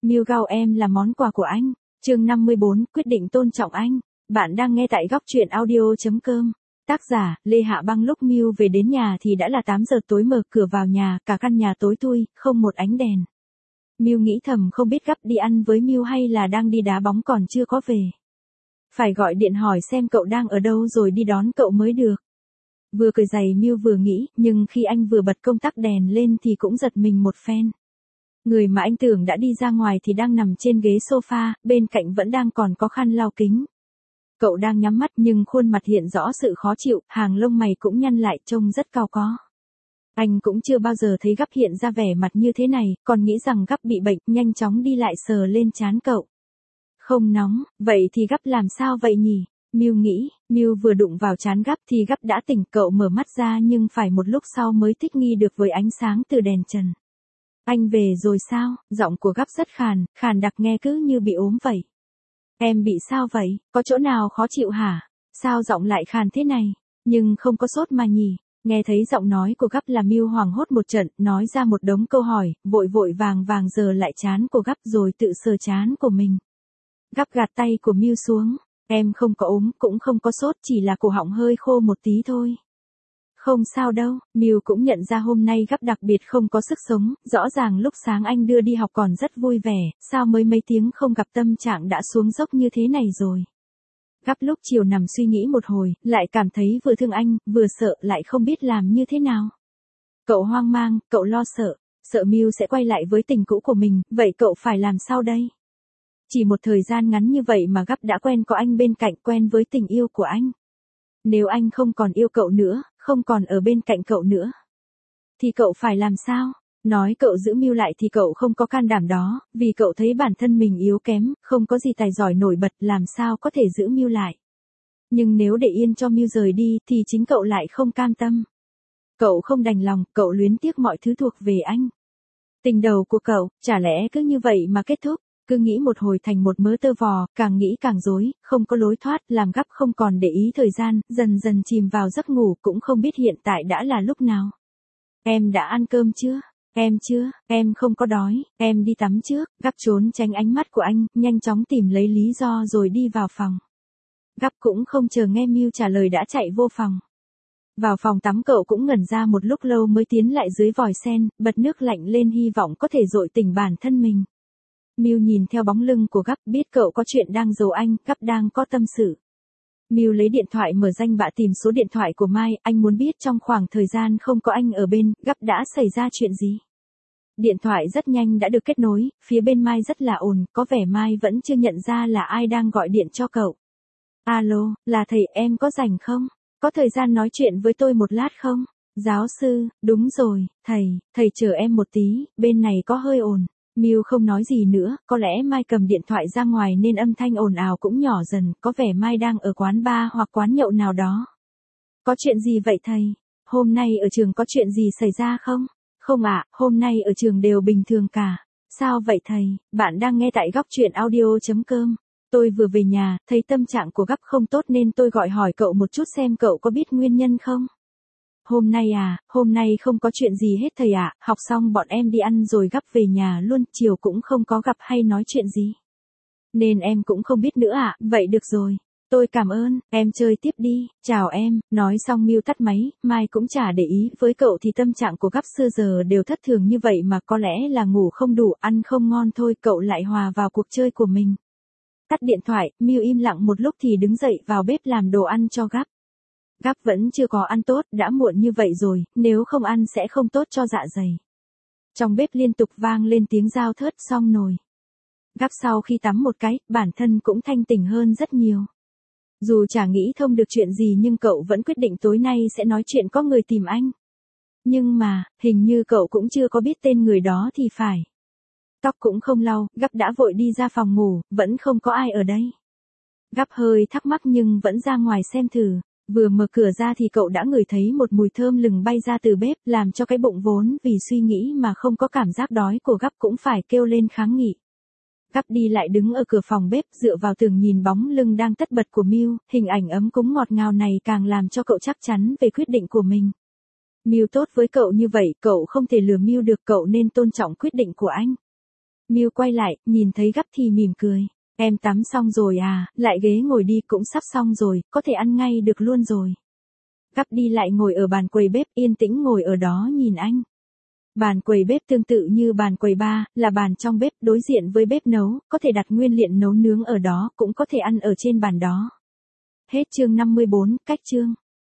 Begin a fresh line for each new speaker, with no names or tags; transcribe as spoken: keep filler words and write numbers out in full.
Miu Gao em là món quà của anh. Chương năm mươi bốn, quyết định tôn trọng anh. Bạn đang nghe tại góc truyện audio chấm com. Tác giả, Lê Hạ Băng. Lúc Miu về đến nhà thì đã là tám giờ tối, mở cửa vào nhà, cả căn nhà tối thui, không một ánh đèn. Miu nghĩ thầm không biết gấp đi ăn với Miu hay là đang đi đá bóng còn chưa có về. Phải gọi điện hỏi xem cậu đang ở đâu rồi đi đón cậu mới được. Vừa cười giày Miu vừa nghĩ, nhưng khi anh vừa bật công tắc đèn lên thì cũng giật mình một phen. Người mà anh tưởng đã đi ra ngoài thì đang nằm trên ghế sofa, bên cạnh vẫn đang còn có khăn lau kính. Cậu đang nhắm mắt nhưng khuôn mặt hiện rõ sự khó chịu, hàng lông mày cũng nhăn lại trông rất cau có. Anh cũng chưa bao giờ thấy Gấp hiện ra vẻ mặt như thế này, còn nghĩ rằng Gấp bị bệnh, nhanh chóng đi lại sờ lên trán cậu. Không nóng, vậy thì Gấp làm sao vậy nhỉ? Miu nghĩ, Miu vừa đụng vào trán Gấp thì Gấp đã tỉnh, cậu mở mắt ra nhưng phải một lúc sau mới thích nghi được với ánh sáng từ đèn trần. Anh về rồi sao? Giọng của Gấp rất khàn, khàn đặc nghe cứ như bị ốm vậy. Em bị sao vậy? Có chỗ nào khó chịu hả? Sao giọng lại khàn thế này? Nhưng không có sốt mà nhỉ? Nghe thấy giọng nói của Gấp là Miu hoảng hốt một trận, nói ra một đống câu hỏi, vội vội vàng vàng giơ lại trán của Gấp rồi tự sờ trán của mình. Gấp gạt tay của Miu xuống. Em không có ốm, cũng không có sốt, chỉ là cổ họng hơi khô một tí thôi. Không sao đâu. Miu cũng nhận ra hôm nay Gấp đặc biệt không có sức sống, rõ ràng lúc sáng anh đưa đi học còn rất vui vẻ, sao mới mấy tiếng không gặp tâm trạng đã xuống dốc như thế này rồi. Gấp lúc chiều nằm suy nghĩ một hồi, lại cảm thấy vừa thương anh, vừa sợ, lại không biết làm như thế nào. Cậu hoang mang, cậu lo sợ, sợ Miu sẽ quay lại với tình cũ của mình, vậy cậu phải làm sao đây? Chỉ một thời gian ngắn như vậy mà Gấp đã quen có anh bên cạnh, quen với tình yêu của anh. Nếu anh không còn yêu cậu nữa, không còn ở bên cạnh cậu nữa, thì cậu phải làm sao? Nói cậu giữ Miu lại thì cậu không có can đảm đó, vì cậu thấy bản thân mình yếu kém, không có gì tài giỏi nổi bật, làm sao có thể giữ Miu lại. Nhưng nếu để yên cho Miu rời đi thì chính cậu lại không cam tâm. Cậu không đành lòng, cậu luyến tiếc mọi thứ thuộc về anh. Tình đầu của cậu, chả lẽ cứ như vậy mà kết thúc? Cứ nghĩ một hồi thành một mớ tơ vò, càng nghĩ càng rối, không có lối thoát, làm Gấp không còn để ý thời gian, dần dần chìm vào giấc ngủ, cũng không biết hiện tại đã là lúc nào. Em đã ăn cơm chưa? Em chưa, em không có đói, em đi tắm trước. Gấp trốn tránh ánh mắt của anh, nhanh chóng tìm lấy lý do rồi đi vào phòng. Gấp cũng không chờ nghe Miu trả lời đã chạy vô phòng. Vào phòng tắm cậu cũng ngẩn ra một lúc lâu mới tiến lại dưới vòi sen, bật nước lạnh lên hy vọng có thể dội tỉnh bản thân mình. Miu nhìn theo bóng lưng của Gấp, biết cậu có chuyện đang giấu anh, Gấp đang có tâm sự. Miu lấy điện thoại mở danh bạ tìm số điện thoại của Mai, anh muốn biết trong khoảng thời gian không có anh ở bên, Gấp đã xảy ra chuyện gì. Điện thoại rất nhanh đã được kết nối, phía bên Mai rất là ồn, có vẻ Mai vẫn chưa nhận ra là ai đang gọi điện cho cậu. Alo, là thầy, em có rảnh không? Có thời gian nói chuyện với tôi một lát không? Giáo sư, đúng rồi, thầy, thầy chờ em một tí, bên này có hơi ồn. Miu không nói gì nữa, có lẽ Mai cầm điện thoại ra ngoài nên âm thanh ồn ào cũng nhỏ dần, có vẻ Mai đang ở quán bar hoặc quán nhậu nào đó. Có chuyện gì vậy thầy? Hôm nay ở trường có chuyện gì xảy ra không? Không ạ, à, hôm nay ở trường đều bình thường cả. Sao vậy thầy? Bạn đang nghe tại góc truyện audio chấm com. Tôi vừa về nhà, thấy tâm trạng của Gấp không tốt nên tôi gọi hỏi cậu một chút xem cậu có biết nguyên nhân không? Hôm nay à, hôm nay không có chuyện gì hết thầy ạ, học xong bọn em đi ăn rồi Gấp về nhà luôn, chiều cũng không có gặp hay nói chuyện gì. Nên em cũng không biết nữa ạ, vậy được rồi. Tôi cảm ơn, em chơi tiếp đi, chào em. Nói xong Miu tắt máy, Mai cũng chả để ý, với cậu thì tâm trạng của Gấp xưa giờ đều thất thường như vậy mà, có lẽ là ngủ không đủ, ăn không ngon thôi, cậu lại hòa vào cuộc chơi của mình. Tắt điện thoại, Miu im lặng một lúc thì đứng dậy vào bếp làm đồ ăn cho Gấp. Gấp vẫn chưa có ăn tốt, đã muộn như vậy rồi, nếu không ăn sẽ không tốt cho dạ dày. Trong bếp liên tục vang lên tiếng dao thớt xong nồi. Gấp sau khi tắm một cái, bản thân cũng thanh tỉnh hơn rất nhiều. Dù chả nghĩ thông được chuyện gì nhưng cậu vẫn quyết định tối nay sẽ nói chuyện có người tìm anh. Nhưng mà, hình như cậu cũng chưa có biết tên người đó thì phải. Tóc cũng không lau, Gấp đã vội đi ra phòng ngủ, vẫn không có ai ở đây. Gấp hơi thắc mắc nhưng vẫn ra ngoài xem thử. Vừa mở cửa ra thì cậu đã ngửi thấy một mùi thơm lừng bay ra từ bếp, làm cho cái bụng vốn vì suy nghĩ mà không có cảm giác đói của Gấp cũng phải kêu lên kháng nghị. Gấp đi lại đứng ở cửa phòng bếp, dựa vào tường nhìn bóng lưng đang tất bật của Miu, hình ảnh ấm cúng ngọt ngào này càng làm cho cậu chắc chắn về quyết định của mình. Miu tốt với cậu như vậy, cậu không thể lừa Miu được, cậu nên tôn trọng quyết định của anh. Miu quay lại, nhìn thấy gấp thì mỉm cười. Em tắm xong rồi à, lại ghế ngồi đi, cũng sắp xong rồi, có thể ăn ngay được luôn rồi. Gấp đi lại ngồi ở bàn quầy bếp, yên tĩnh ngồi ở đó nhìn anh. Bàn quầy bếp tương tự như bàn quầy bar, là bàn trong bếp đối diện với bếp nấu, có thể đặt nguyên liệu nấu nướng ở đó, cũng có thể ăn ở trên bàn đó. Hết chương năm mươi bốn, cách chương.